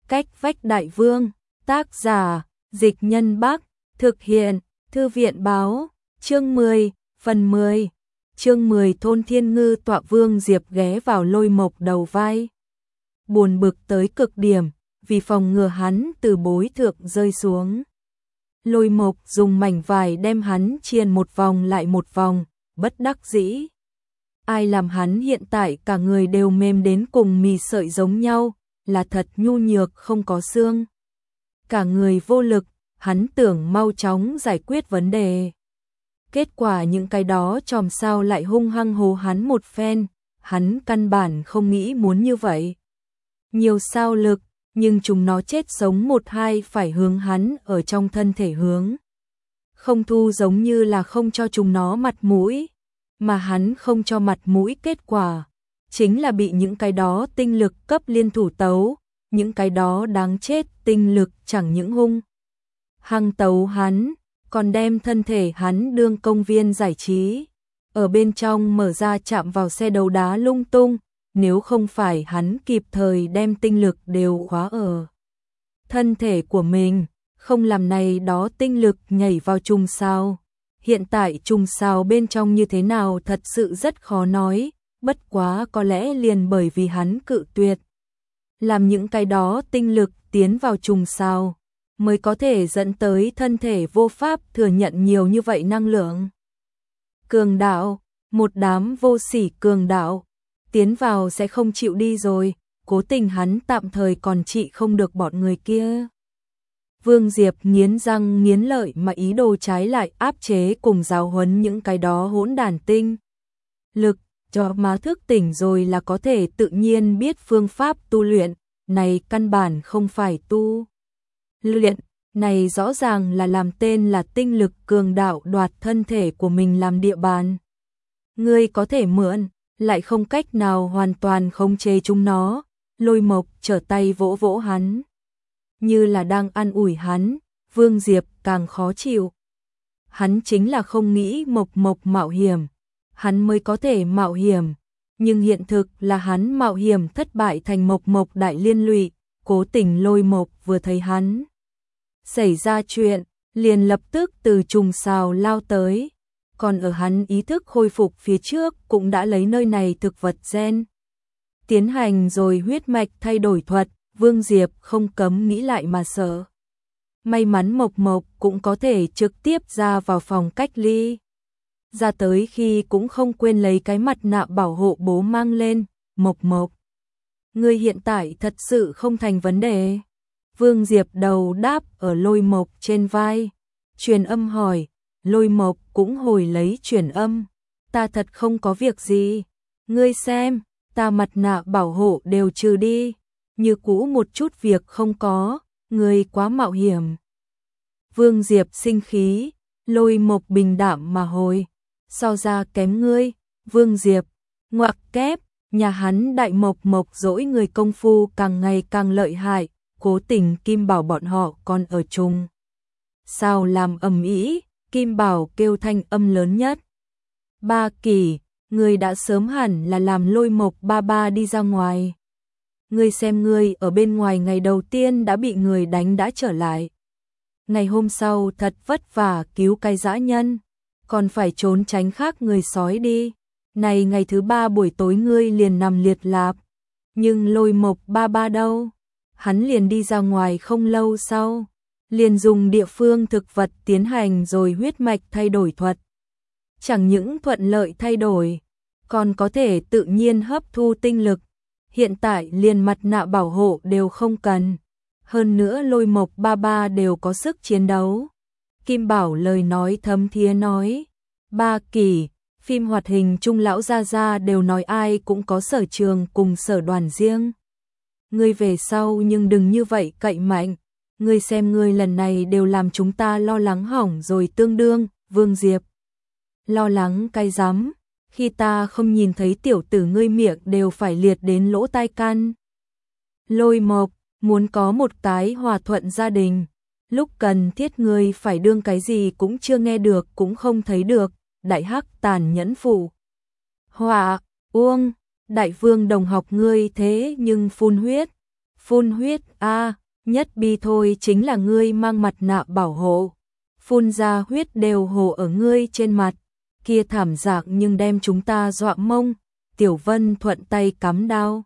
Cách vách đại vương, tác giả, Dịch Nhân Bắc, thực hiện, Thư viện báo, chương 10, phần 10. Chương 10 thôn Thiên Ngư tọa Vương Diệp ghé vào Lôi Mộc đầu vai. Buồn bực tới cực điểm, vì phòng ngừa hắn từ bối thượng rơi xuống. Lôi Mộc dùng mảnh vải đem hắn triền một vòng lại một vòng, bất đắc dĩ. Ai làm hắn hiện tại cả người đều mềm đến cùng mì sợi giống nhau, là thật nhu nhược không có xương. Cả người vô lực, hắn tưởng mau chóng giải quyết vấn đề. Kết quả những cái đó chòm sao lại hung hăng hố hắn một phen, hắn căn bản không nghĩ muốn như vậy. Nhiều sao lực, nhưng chúng nó chết sống một hai phải hướng hắn ở trong thân thể hướng. Không thu giống như là không cho chúng nó mặt mũi, mà hắn không cho mặt mũi kết quả. Chính là bị những cái đó tinh lực cấp liên thủ tấu, những cái đó đáng chết tinh lực chẳng những hung hăng tấu hắn, còn đem thân thể hắn đương công viên giải trí. Ở bên trong mở ra chạm vào xe đấu đá lung tung, nếu không phải hắn kịp thời đem tinh lực đều khóa ở thân thể của mình, không làm này đó tinh lực nhảy vào trùng sao. Hiện tại trùng sao bên trong như thế nào thật sự rất khó nói, bất quá có lẽ liền bởi vì hắn cự tuyệt làm những cái đó tinh lực tiến vào trùng sao, mới có thể dẫn tới thân thể vô pháp thừa nhận nhiều như vậy năng lượng. Cường đạo, một đám vô sỉ cường đạo, tiến vào sẽ không chịu đi rồi, cố tình hắn tạm thời còn trị không được bọn người kia. Vương Diệp nghiến răng nghiến lợi mà ý đồ trái lại áp chế cùng giáo huấn những cái đó hỗn đản tinh lực, cho má thức tỉnh rồi là có thể tự nhiên biết phương pháp tu luyện, này căn bản không phải tu luyện, này rõ ràng là làm tên là tinh lực cường đạo đoạt thân thể của mình làm địa bàn. Ngươi có thể mượn, lại không cách nào hoàn toàn khống chế chúng nó. Lôi Mộc trở tay vỗ vỗ hắn, như là đang an ủi hắn. Vương Diệp càng khó chịu. Hắn chính là không nghĩ Mộc mạo hiểm, hắn mới có thể mạo hiểm, nhưng hiện thực là hắn mạo hiểm thất bại thành Mộc đại liên lụy. Cố tình Lôi Mộc vừa thấy hắn xảy ra chuyện, liền lập tức từ trùng sao lao tới, còn ở hắn ý thức khôi phục phía trước cũng đã lấy nơi này thực vật gen tiến hành rồi huyết mạch thay đổi thuật. Vương Diệp không cấm nghĩ lại mà sợ. May mắn Mộc cũng có thể trực tiếp ra vào phòng cách ly. Ra tới khi cũng không quên lấy cái mặt nạ bảo hộ bố mang lên. Mộc, ngươi hiện tại thật sự không thành vấn đề. Vương Diệp đầu đáp ở Lôi Mộc trên vai, truyền âm hỏi. Lôi Mộc cũng hồi lấy truyền âm. Ta thật không có việc gì. Ngươi xem, ta mặt nạ bảo hộ đều trừ đi, như cũ một chút việc không có, ngươi quá mạo hiểm. Vương Diệp sinh khí, Lôi Mộc bình đạm mà hồi, so ra kém ngươi. Vương Diệp, ngoặc kép, nhà hắn đại Mộc dỗi người công phu càng ngày càng lợi hại, cố tình Kim Bảo bọn họ còn ở chung. Sao làm ầm ĩ, Kim Bảo kêu thanh âm lớn nhất. Ba Kỳ, ngươi đã sớm hẳn là làm Lôi Mộc ba đi ra ngoài. Ngươi xem ngươi ở bên ngoài ngày đầu tiên đã bị người đánh đã trở lại. Ngày hôm sau thật vất vả cứu cái dã nhân, còn phải trốn tránh khác người sói đi. Này ngày thứ ba buổi tối ngươi liền nằm liệt lạp. Nhưng Lôi Mộc ba đâu? Hắn liền đi ra ngoài không lâu sau, liền dùng địa phương thực vật tiến hành rồi huyết mạch thay đổi thuật. Chẳng những thuận lợi thay đổi, còn có thể tự nhiên hấp thu tinh lực. Hiện tại liền mặt nạ bảo hộ đều không cần. Hơn nữa Lôi Mộc ba đều có sức chiến đấu. Kim Bảo lời nói thấm thía nói. Ba Kỳ, phim hoạt hình chung lão gia đều nói ai cũng có sở trường cùng sở đoàn riêng. Ngươi về sau nhưng đừng như vậy cậy mạnh. Ngươi xem ngươi lần này đều làm chúng ta lo lắng hỏng rồi tương đương. Vương Diệp, lo lắng cái rắm, khi ta không nhìn thấy tiểu tử ngươi miệng đều phải liệt đến lỗ tai căn. Lôi Mộc, muốn có một cái hòa thuận gia đình, lúc cần thiết ngươi phải đương cái gì cũng chưa nghe được cũng không thấy được. Đại hắc tàn nhẫn phụ họa, Uông, đại vương đồng học ngươi thế nhưng phun huyết, phun huyết a, nhất bi thôi chính là ngươi mang mặt nạ bảo hộ, phun ra huyết đều hồ ở ngươi trên mặt, kia thảm dạng nhưng đem chúng ta dọa mông. Tiểu Vân thuận tay cắm đao.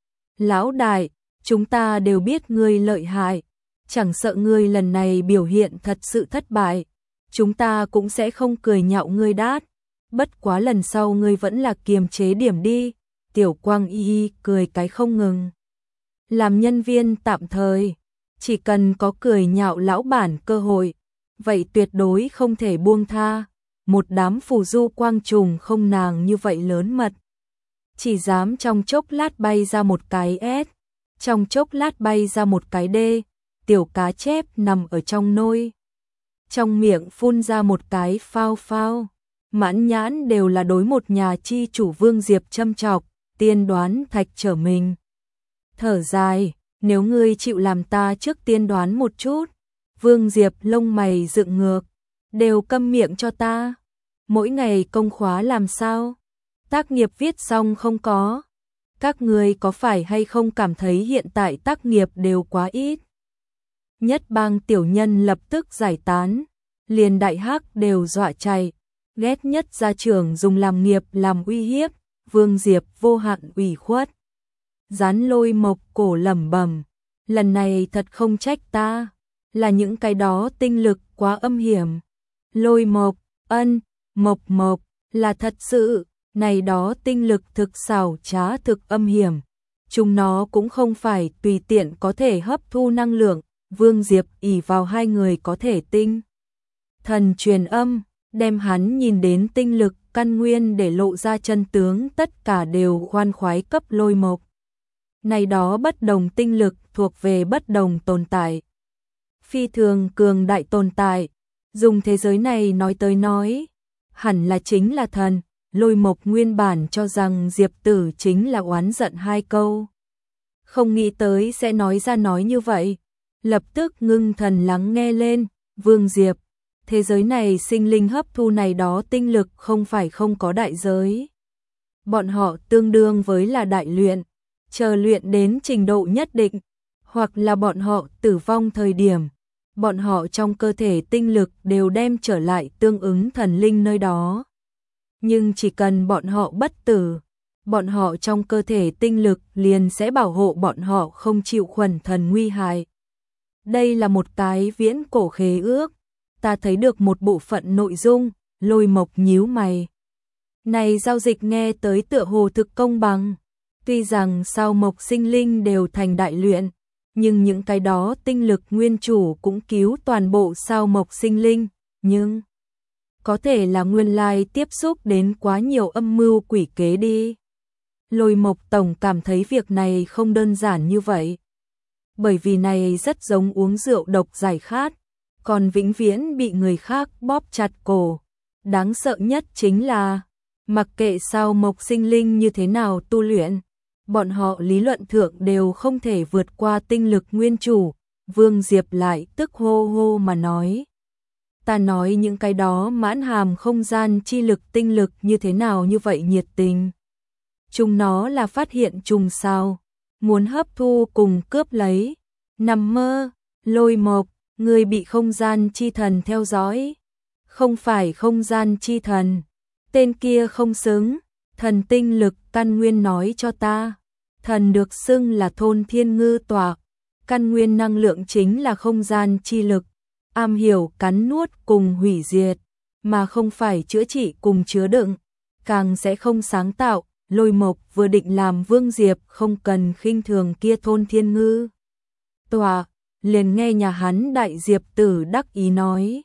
Lão đại, chúng ta đều biết ngươi lợi hại, chẳng sợ ngươi lần này biểu hiện thật sự thất bại, chúng ta cũng sẽ không cười nhạo ngươi đát, bất quá lần sau ngươi vẫn là kiềm chế điểm đi. Tiểu Quang Y cười cái không ngừng. Làm nhân viên tạm thời, chỉ cần có cười nhạo lão bản cơ hội, vậy tuyệt đối không thể buông tha. Một đám phù du quang trùng không nàng như vậy lớn mật, chỉ dám trong chốc lát bay ra một cái S, trong chốc lát bay ra một cái D, tiểu cá chép nằm ở trong nôi, trong miệng phun ra một cái phao phao, mãn nhãn đều là đối một nhà chi chủ Vương Diệp châm chọc, tiên đoán thạch trở mình. Thở dài, nếu ngươi chịu làm ta trước tiên đoán một chút. Vương Diệp lông mày dựng ngược, đều câm miệng cho ta. Mỗi ngày công khóa làm sao? Tác nghiệp viết xong không có? Các ngươi có phải hay không cảm thấy hiện tại tác nghiệp đều quá ít? Nhất bang tiểu nhân lập tức giải tán, liền đại hắc đều dọa chạy, ghét nhất gia trưởng dùng làm nghiệp làm uy hiếp. Vương Diệp vô hạn ủy khuất. Gián Lôi Mộc cổ lẩm bẩm, lần này thật không trách ta, là những cái đó tinh lực quá âm hiểm. Lôi Mộc, Mộc Mộc, là thật sự, này đó tinh lực thực xảo trá thực âm hiểm. Chúng nó cũng không phải tùy tiện có thể hấp thu năng lượng. Vương Diệp ỷ vào hai người có thể tinh thần truyền âm, đem hắn nhìn đến tinh lực căn nguyên để lộ ra chân tướng tất cả đều khoan khoái cấp Lôi Mộc. Này đó bất đồng tinh lực thuộc về bất đồng tồn tại. Phi thường cường đại tồn tại, dùng thế giới này nói tới nói, hẳn là chính là thần. Lôi Mộc nguyên bản cho rằng Diệp Tử chính là oán giận hai câu, không nghĩ tới sẽ nói ra nói như vậy, lập tức ngưng thần lắng nghe lên. Vương Diệp, thế giới này sinh linh hấp thu này đó tinh lực không phải không có đại giới. Bọn họ tương đương với là đại luyện, chờ luyện đến trình độ nhất định, hoặc là bọn họ tử vong thời điểm, bọn họ trong cơ thể tinh lực đều đem trở lại tương ứng thần linh nơi đó. Nhưng chỉ cần bọn họ bất tử, bọn họ trong cơ thể tinh lực liền sẽ bảo hộ bọn họ không chịu khuẩn thần nguy hại. Đây là một cái viễn cổ khế ước, ta thấy được một bộ phận nội dung. Lôi Mộc nhíu mày. Này giao dịch nghe tới tựa hồ thực công bằng, tuy rằng sao mộc sinh linh đều thành đại luyện, nhưng những cái đó tinh lực nguyên chủ cũng cứu toàn bộ sao mộc sinh linh, nhưng có thể là nguyên lai tiếp xúc đến quá nhiều âm mưu quỷ kế đi. Lôi Mộc tổng cảm thấy việc này không đơn giản như vậy, bởi vì này rất giống uống rượu độc giải khát, còn vĩnh viễn bị người khác bóp chặt cổ. Đáng sợ nhất chính là, mặc kệ sao mộc sinh linh như thế nào tu luyện, bọn họ lý luận thượng đều không thể vượt qua tinh lực nguyên chủ. Vương Diệp lại tức hô hô mà nói. Ta nói những cái đó mãn hàm không gian chi lực tinh lực như thế nào như vậy nhiệt tình. Chúng nó là phát hiện trùng sao, muốn hấp thu cùng cướp lấy. Nằm mơ, Lôi Mộc, người bị không gian chi thần theo dõi. Không phải không gian chi thần, tên kia không xứng. Thần tinh lực căn nguyên nói cho ta, thần được xưng là thôn thiên ngư tọa, căn nguyên năng lượng chính là không gian chi lực, am hiểu cắn nuốt cùng hủy diệt, mà không phải chữa trị cùng chứa đựng, càng sẽ không sáng tạo. Lôi Mộc vừa định làm Vương Diệp không cần khinh thường kia thôn thiên ngư tọa, liền nghe nhà hắn đại Diệp Tử đắc ý nói.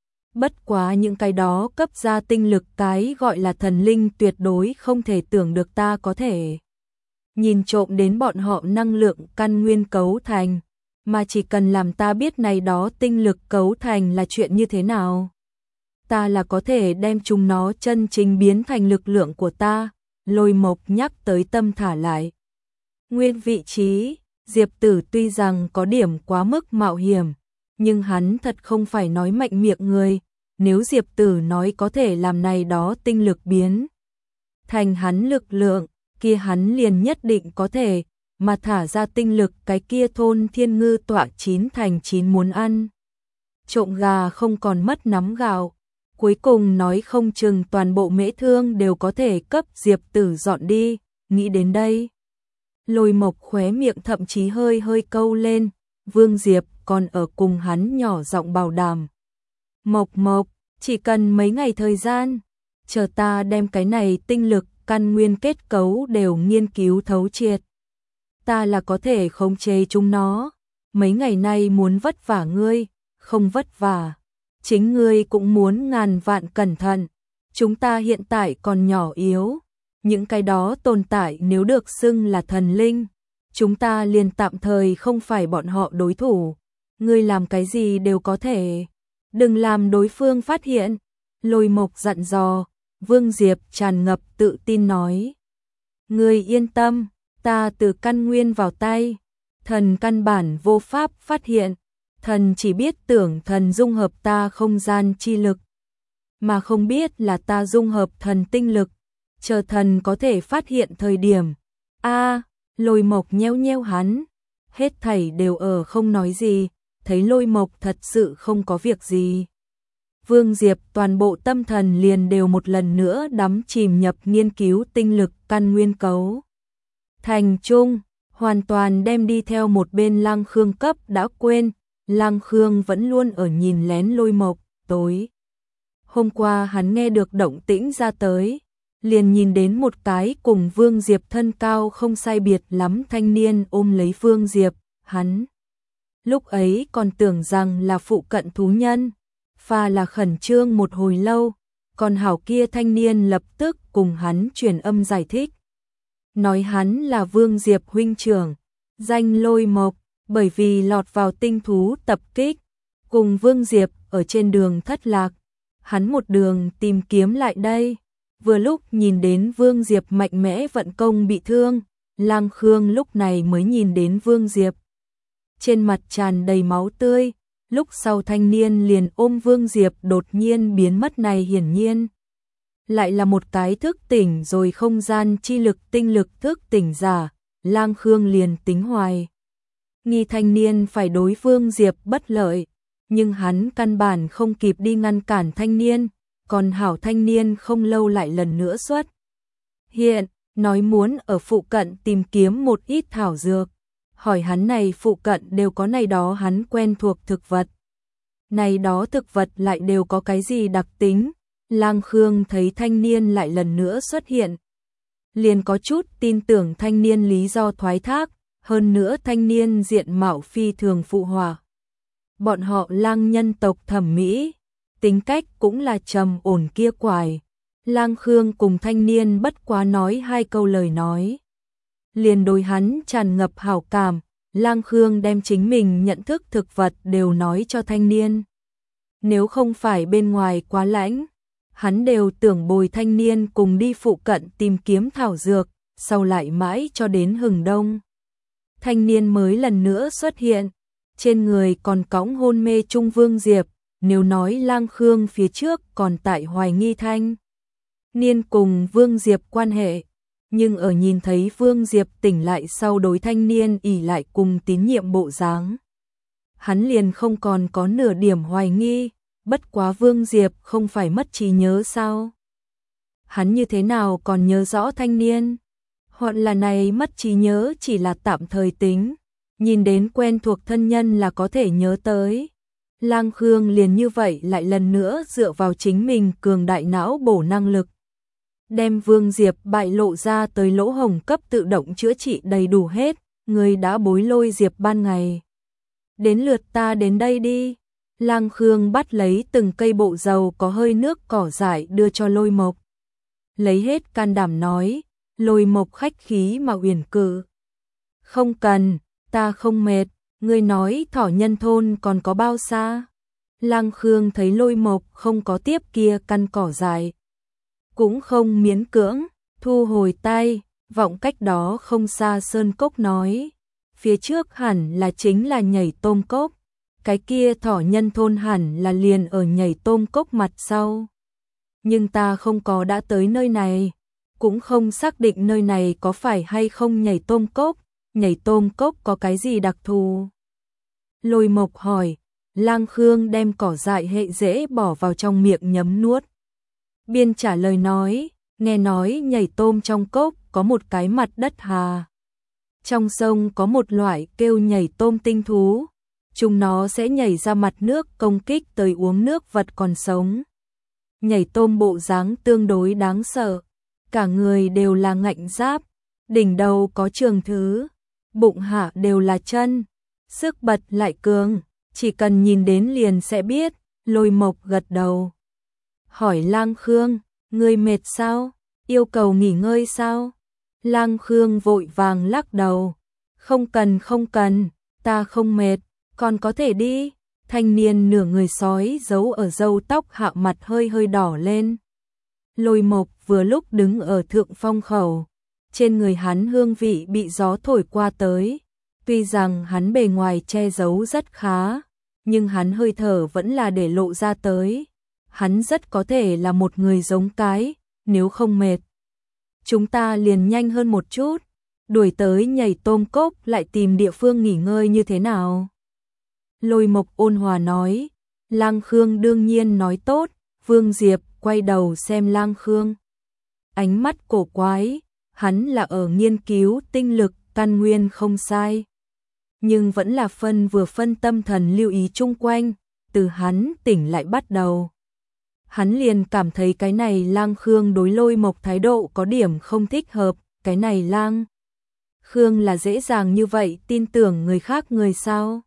Bất quá những cái đó cấp ra tinh lực cái gọi là thần linh tuyệt đối không thể tưởng được ta có thể nhìn trộm đến bọn họ năng lượng căn nguyên cấu thành, mà chỉ cần làm ta biết này đó tinh lực cấu thành là chuyện như thế nào, ta là có thể đem chúng nó chân chính biến thành lực lượng của ta. Lôi Mộc nhắc tới tâm thả lại. Nguyên vị trí, Diệp Tử tuy rằng có điểm quá mức mạo hiểm, nhưng hắn thật không phải nói mạnh miệng người. Nếu Diệp Tử nói có thể làm này đó tinh lực biến thành hắn lực lượng, kia hắn liền nhất định có thể. mà thả ra tinh lực, cái kia thôn thiên ngư tọa 9 thành 9 muốn ăn. Trộm gà không còn mất nắm gạo, cuối cùng nói không chừng toàn bộ mễ thương đều có thể cấp Diệp Tử dọn đi, nghĩ đến đây. Lôi Mộc khóe miệng thậm chí hơi hơi câu lên, Vương Diệp còn ở cùng hắn nhỏ giọng bảo đảm. Mộc Mộc, chỉ cần mấy ngày thời gian, chờ ta đem cái này tinh lực, căn nguyên kết cấu đều nghiên cứu thấu triệt. Ta là có thể khống chế chúng nó, mấy ngày nay muốn vất vả ngươi, không vất vả. Chính ngươi cũng muốn ngàn vạn cẩn thận, chúng ta hiện tại còn nhỏ yếu, những cái đó tồn tại nếu được xưng là thần linh, chúng ta liền tạm thời không phải bọn họ đối thủ, ngươi làm cái gì đều có thể, đừng làm đối phương phát hiện. Lôi Mộc dặn dò, Vương Diệp tràn ngập tự tin nói. Ngươi yên tâm, ta từ căn nguyên vào tay, thần căn bản vô pháp phát hiện, thần chỉ biết tưởng thần dung hợp ta không gian chi lực, mà không biết là ta dung hợp thần tinh lực, chờ thần có thể phát hiện thời điểm. Lôi Mộc nheo nheo hắn, hết thảy đều ở không nói gì, thấy Lôi Mộc thật sự không có việc gì. Vương Diệp toàn bộ tâm thần liền đều một lần nữa đắm chìm nhập nghiên cứu tinh lực căn nguyên cấu. Thành trung, hoàn toàn đem đi theo một bên Lăng Khương cấp đã quên, Lăng Khương vẫn luôn ở nhìn lén Lôi Mộc, tối. Hôm qua hắn nghe được động tĩnh ra tới, liền nhìn đến một cái cùng Vương Diệp thân cao không sai biệt lắm thanh niên ôm lấy Vương Diệp, hắn. Lúc ấy còn tưởng rằng là phụ cận thú nhân, pha là khẩn trương một hồi lâu, còn hảo kia thanh niên lập tức cùng hắn truyền âm giải thích. Nói hắn là Vương Diệp huynh trưởng, danh Lôi Mộc, bởi vì lọt vào tinh thú tập kích, cùng Vương Diệp ở trên đường thất lạc, hắn một đường tìm kiếm lại đây, vừa lúc nhìn đến Vương Diệp mạnh mẽ vận công bị thương, Lăng Khương lúc này mới nhìn đến Vương Diệp. Trên mặt tràn đầy máu tươi, lúc sau thanh niên liền ôm Vương Diệp đột nhiên biến mất này hiển nhiên. Lại là một cái thức tỉnh rồi không gian chi lực tinh lực thức tỉnh giả, Lăng Khương liền tính hoài. Nghi thanh niên phải đối Vương Diệp bất lợi, nhưng hắn căn bản không kịp đi ngăn cản thanh niên, còn hảo thanh niên không lâu lại lần nữa xuất hiện, nói muốn ở phụ cận tìm kiếm một ít thảo dược, hỏi hắn này phụ cận đều có này đó hắn quen thuộc thực vật. Này đó thực vật lại đều có cái gì đặc tính, Lăng Khương thấy thanh niên lại lần nữa xuất hiện, liền có chút tin tưởng thanh niên lý do thoái thác, hơn nữa thanh niên diện mạo phi thường phụ hòa. Bọn họ Lăng nhân tộc thẩm mỹ, tính cách cũng là trầm ổn kia quài. Lăng Khương cùng thanh niên bất quá nói hai câu lời nói, liền đối hắn tràn ngập hảo cảm. Lăng Khương đem chính mình nhận thức thực vật đều nói cho thanh niên. Nếu không phải bên ngoài quá lạnh, hắn đều tưởng bồi thanh niên cùng đi phụ cận tìm kiếm thảo dược, sau lại mãi cho đến hừng đông. Thanh niên mới lần nữa xuất hiện, trên người còn cõng hôn mê trung Vương Diệp, nếu nói Lăng Khương phía trước còn tại hoài nghi thanh niên cùng Vương Diệp quan hệ, nhưng ở nhìn thấy Vương Diệp tỉnh lại sau đối thanh niên ỷ lại cùng tín nhiệm bộ dáng, hắn liền không còn có nửa điểm hoài nghi, bất quá Vương Diệp không phải mất trí nhớ sao? Hắn như thế nào còn nhớ rõ thanh niên? Hoặc là này mất trí nhớ chỉ là tạm thời tính, nhìn đến quen thuộc thân nhân là có thể nhớ tới. Lăng Khương liền như vậy lại lần nữa dựa vào chính mình cường đại não bổ năng lực, đem Vương Diệp bại lộ ra tới lỗ hổng cấp tự động chữa trị đầy đủ hết, người đã bối Lôi Diệp ban ngày. Đến lượt ta đến đây đi. Lăng Khương bắt lấy từng cây bộ dầu có hơi nước cỏ dại đưa cho Lôi Mộc. Lấy hết can đảm nói, Lôi Mộc khách khí mà uyển cự. Không cần, ta không mệt, ngươi nói Thỏ Nhân thôn còn có bao xa? Lăng Khương thấy Lôi Mộc không có tiếp kia căn cỏ dại, cũng không miễn cưỡng, thu hồi tay, vọng cách đó không xa sơn cốc nói, phía trước hẳn là chính là nhảy tôm cốc, cái kia Thỏ Nhân thôn hẳn là liền ở nhảy tôm cốc mặt sau. Nhưng ta không có đã tới nơi này, cũng không xác định nơi này có phải hay không nhảy tôm cốc, nhảy tôm cốc có cái gì đặc thù? Lôi Mộc hỏi. Lang Khương đem cỏ dại hệ rễ bỏ vào trong miệng nhấm nuốt. Biên trả lời nói, nghe nói nhảy tôm trong cốc có một cái mặt đất hà. Trong sông có một loại kêu nhảy tôm tinh thú, chúng nó sẽ nhảy ra mặt nước công kích tới uống nước vật còn sống. Nhảy tôm bộ dáng tương đối đáng sợ, cả người đều là ngạnh giáp, đỉnh đầu có trường thứ, bụng hạ đều là chân, sức bật lại cường, chỉ cần nhìn đến liền sẽ biết. Lôi Mộc gật đầu. Hỏi Lang Khương, ngươi mệt sao? Yêu cầu nghỉ ngơi sao? Lang Khương vội vàng lắc đầu. Không cần, ta không mệt, còn có thể đi. Thanh niên nửa người sói giấu ở râu tóc hạ mặt hơi hơi đỏ lên. Lôi Mộc vừa lúc đứng ở thượng phong khẩu, trên người hắn hương vị bị gió thổi qua tới. Tuy rằng hắn bề ngoài che giấu rất khá, nhưng hắn hơi thở vẫn là để lộ ra tới. Hắn rất có thể là một người giống cái, nếu không mệt. Chúng ta liền nhanh hơn một chút, đuổi tới nhảy tôm cốc lại tìm địa phương nghỉ ngơi như thế nào? Lôi Mộc ôn hòa nói. Lang Khương đương nhiên nói tốt. Vương Diệp quay đầu xem Lang Khương. Ánh mắt cổ quái, hắn là ở nghiên cứu tinh lực căn nguyên không sai. Nhưng vẫn là phân tâm thần lưu ý chung quanh, từ hắn tỉnh lại bắt đầu. Hắn liền cảm thấy cái này Lang Khương đối Lôi Mộc thái độ có điểm không thích hợp, cái này Lang Khương là dễ dàng như vậy tin tưởng người khác người sao?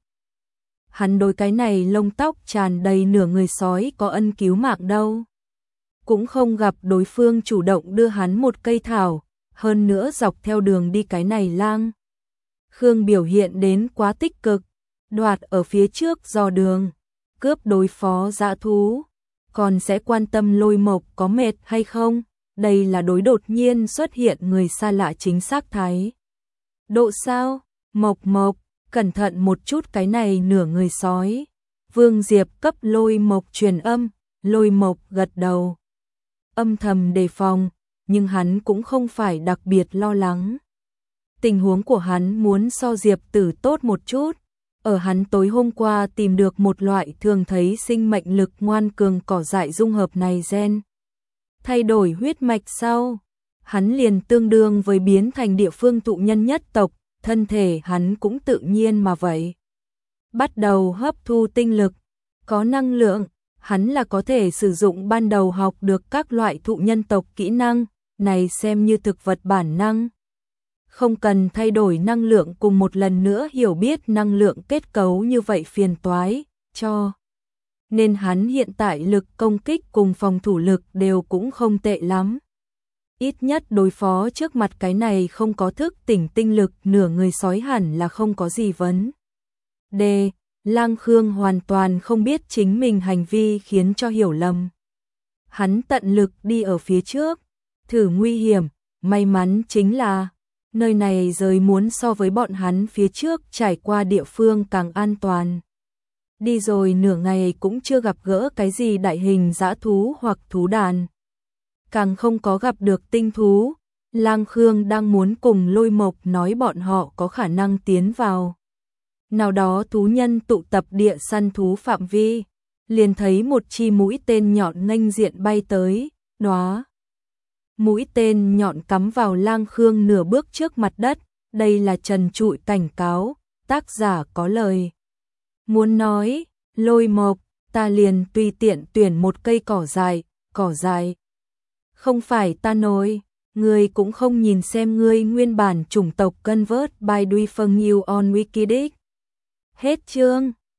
Hắn đối cái này lông tóc tràn đầy nửa người sói có ân cứu mạng đâu. Cũng không gặp đối phương chủ động đưa hắn một cây thảo, hơn nữa dọc theo đường đi cái này Lang Khương biểu hiện đến quá tích cực, đoạt ở phía trước dò đường, cướp đối phó dã thú, còn sẽ quan tâm Lôi Mộc có mệt hay không, đây là đối đột nhiên xuất hiện người xa lạ chính xác thái. Độ sao? Mộc, cẩn thận một chút cái này nửa người sói. Vương Diệp cấp Lôi Mộc truyền âm, Lôi Mộc gật đầu. Âm thầm đề phòng, nhưng hắn cũng không phải đặc biệt lo lắng. Tình huống của hắn muốn so Diệp Tử tốt một chút. Ở hắn tối hôm qua tìm được một loại thường thấy sinh mệnh lực ngoan cường cỏ dại dung hợp này gen. Thay đổi huyết mạch sau, hắn liền tương đương với biến thành địa phương thụ nhân nhất tộc, thân thể hắn cũng tự nhiên mà vậy. Bắt đầu hấp thu tinh lực, có năng lượng, hắn là có thể sử dụng ban đầu học được các loại thụ nhân tộc kỹ năng, này xem như thực vật bản năng. Không cần thay đổi năng lượng cùng một lần nữa hiểu biết năng lượng kết cấu như vậy phiền toái, cho. Nên hắn hiện tại lực công kích cùng phòng thủ lực đều cũng không tệ lắm. Ít nhất đối phó trước mặt cái này không có thức tỉnh tinh lực nửa người sói hẳn là không có gì vấn. D. Lang Khương hoàn toàn không biết chính mình hành vi khiến cho hiểu lầm. Hắn tận lực đi ở phía trước, thử nguy hiểm, may mắn chính là nơi này rời muốn so với bọn hắn phía trước trải qua địa phương càng an toàn. Đi rồi nửa ngày cũng chưa gặp gỡ cái gì đại hình dã thú hoặc thú đàn. Càng không có gặp được tinh thú. Lang Khương đang muốn cùng Lôi Mộc nói bọn họ có khả năng tiến vào nào đó thú nhân tụ tập địa săn thú phạm vi, liền thấy một chi mũi tên nhọn nghênh diện bay tới, đóa. Mũi tên nhọn cắm vào Lang Khương nửa bước trước mặt đất, đây là trần trụi cảnh cáo, tác giả có lời muốn nói, Lôi Mộc, ta liền tùy tiện tuyển một cây cỏ dại. Không phải ta nói, ngươi cũng không nhìn xem ngươi nguyên bản chủng tộc convert by Duy Phân You on Wikidic. Hết chương.